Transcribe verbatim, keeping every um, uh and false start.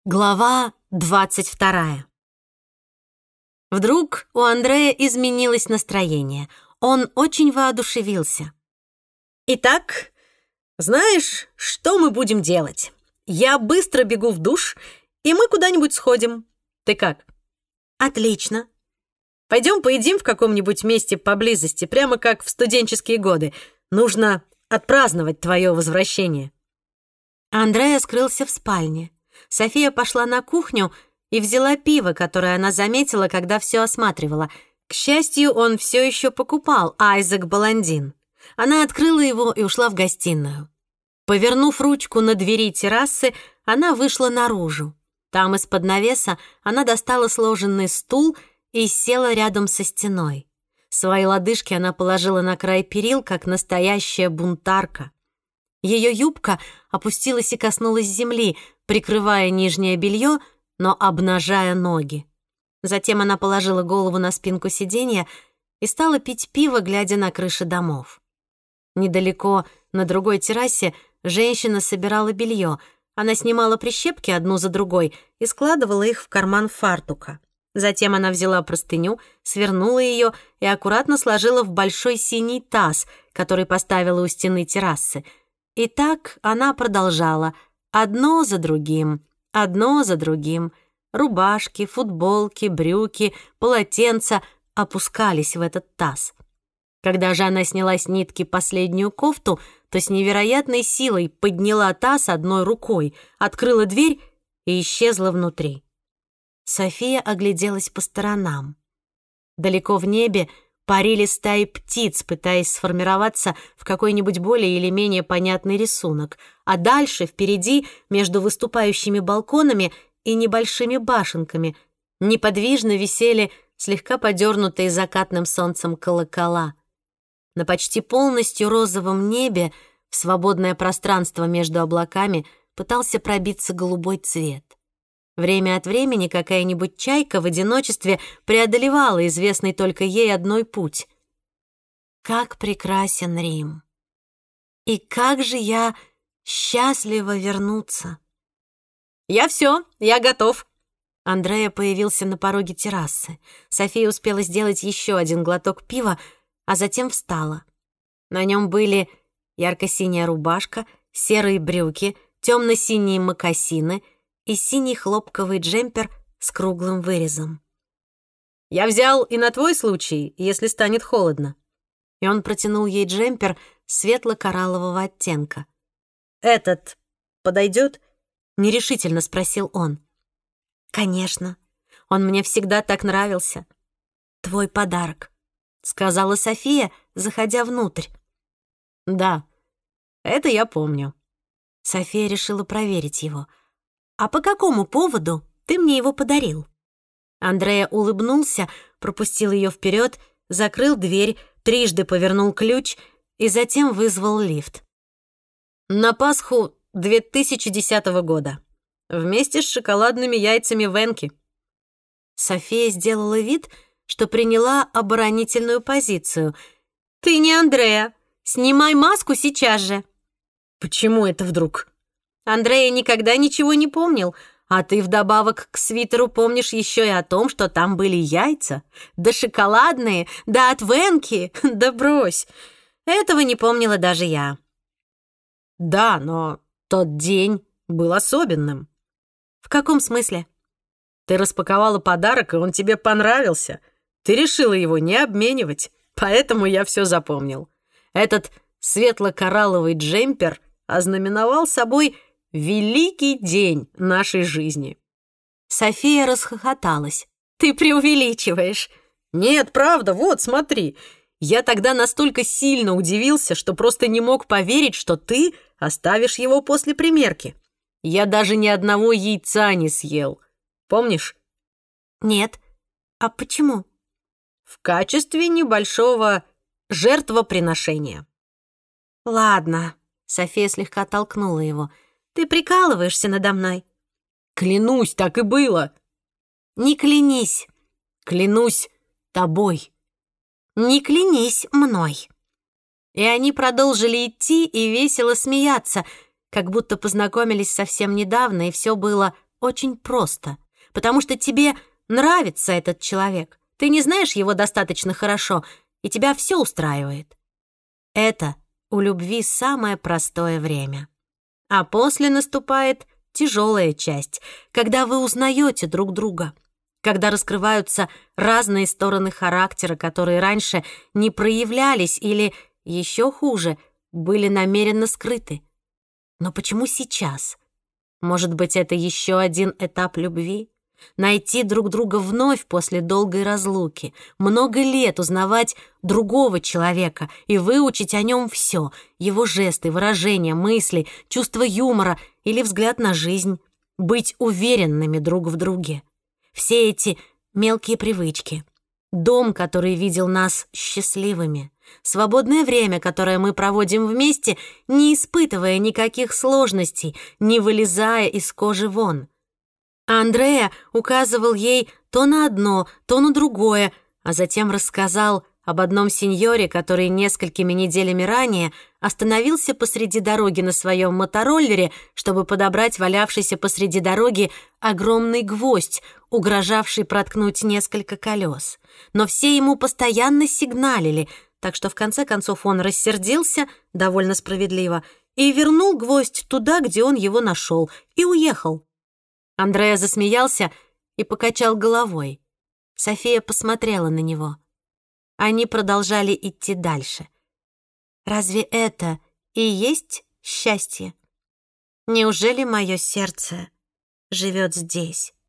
Глава двадцать вторая. Вдруг у Андрея изменилось настроение. Он очень воодушевился. «Итак, знаешь, что мы будем делать? Я быстро бегу в душ, и мы куда-нибудь сходим. Ты как?» «Отлично». «Пойдем поедим в каком-нибудь месте поблизости, прямо как в студенческие годы. Нужно отпраздновать твое возвращение». Андрея скрылся в спальне. София пошла на кухню и взяла пиво, которое она заметила, когда все осматривала. К счастью, он все еще покупал Айзек Баландин. Она открыла его и ушла в гостиную. Повернув ручку на двери террасы, она вышла наружу. Там из-под навеса она достала сложенный стул и села рядом со стеной. Свои лодыжки она положила на край перил, как настоящая бунтарка. Ее юбка опустилась и коснулась земли, прикрывая нижнее белье, но обнажая ноги. Затем она положила голову на спинку сиденья и стала пить пиво, глядя на крыши домов. Недалеко, на другой террасе, женщина собирала белье. Она снимала прищепки одну за другой и складывала их в карман фартука. Затем она взяла простыню, свернула ее и аккуратно сложила в большой синий таз, который поставила у стены террасы. И так она продолжала, одно за другим, одно за другим. Рубашки, футболки, брюки, полотенца опускались в этот таз. Когда же она сняла с нитки последнюю кофту, то с невероятной силой подняла таз одной рукой, открыла дверь и исчезла внутри. София огляделась по сторонам. Далеко в небе парили стаи птиц, пытаясь сформироваться в какой-нибудь более или менее понятный рисунок, а дальше, впереди, между выступающими балконами и небольшими башенками, неподвижно висели слегка подернутые закатным солнцем колокола. На почти полностью розовом небе, в свободное пространство между облаками, пытался пробиться голубой цвет. Время от времени какая-нибудь чайка в одиночестве преодолевала известный только ей одной путь. Как прекрасен Рим! И как же я счастлива вернуться! «Я все, я готов». Андрея появился на пороге террасы. София успела сделать еще один глоток пива, а затем встала. На нем были ярко-синяя рубашка, серые брюки, темно-синие мокасины и синий хлопковый джемпер с круглым вырезом. «Я взял и на твой случай, если станет холодно». И он протянул ей джемпер светло-кораллового оттенка. «Этот подойдет?» — нерешительно спросил он. «Конечно. Он мне всегда так нравился. Твой подарок», — сказала София, заходя внутрь. «Да, это я помню». София решила проверить его. «А по какому поводу ты мне его подарил?» Андрея улыбнулся, пропустил ее вперед, закрыл дверь, трижды повернул ключ и затем вызвал лифт. «На Пасху две тысячи десятого года. Вместе с шоколадными яйцами Венки». София сделала вид, что приняла оборонительную позицию. «Ты не Андрея. Снимай маску сейчас же». «Почему это вдруг?» Андрея никогда ничего не помнил, а ты вдобавок к свитеру помнишь еще и о том, что там были яйца, да шоколадные, да от Венки, да брось. Этого не помнила даже я». «Да, но тот день был особенным». «В каком смысле?» «Ты распаковала подарок, и он тебе понравился. Ты решила его не обменивать, поэтому я все запомнил. Этот светло-коралловый джемпер ознаменовал собой великий день нашей жизни». София расхохоталась. «Ты преувеличиваешь». «Нет, правда, вот, смотри. Я тогда настолько сильно удивился, что просто не мог поверить, что ты оставишь его после примерки. Я даже ни одного яйца не съел. Помнишь?» «Нет. А почему?» «В качестве небольшого жертвоприношения». «Ладно», — София слегка толкнула его. «Ты прикалываешься надо мной?» «Клянусь, так и было». «Не клянись». «Клянусь тобой». «Не клянись мной». И они продолжили идти и весело смеяться, как будто познакомились совсем недавно, и все было очень просто, потому что тебе нравится этот человек. Ты не знаешь его достаточно хорошо, и тебя все устраивает. Это у любви самое простое время. А после наступает тяжелая часть, когда вы узнаете друг друга, когда раскрываются разные стороны характера, которые раньше не проявлялись или, еще хуже, были намеренно скрыты. Но почему сейчас? Может быть, это еще один этап любви? Найти друг друга вновь после долгой разлуки, много лет узнавать другого человека и выучить о нем все: его жесты, выражения, мысли, чувство юмора или взгляд на жизнь, быть уверенными друг в друге. Все эти мелкие привычки, дом, который видел нас счастливыми, свободное время, которое мы проводим вместе, не испытывая никаких сложностей, не вылезая из кожи вон. А Андреа указывал ей то на одно, то на другое, а затем рассказал об одном сеньоре, который несколькими неделями ранее остановился посреди дороги на своем мотороллере, чтобы подобрать валявшийся посреди дороги огромный гвоздь, угрожавший проткнуть несколько колес. Но все ему постоянно сигналили, так что в конце концов он рассердился, довольно справедливо, и вернул гвоздь туда, где он его нашел, и уехал. Андреа засмеялся и покачал головой. София посмотрела на него. Они продолжали идти дальше. Разве это и есть счастье? Неужели мое сердце живет здесь?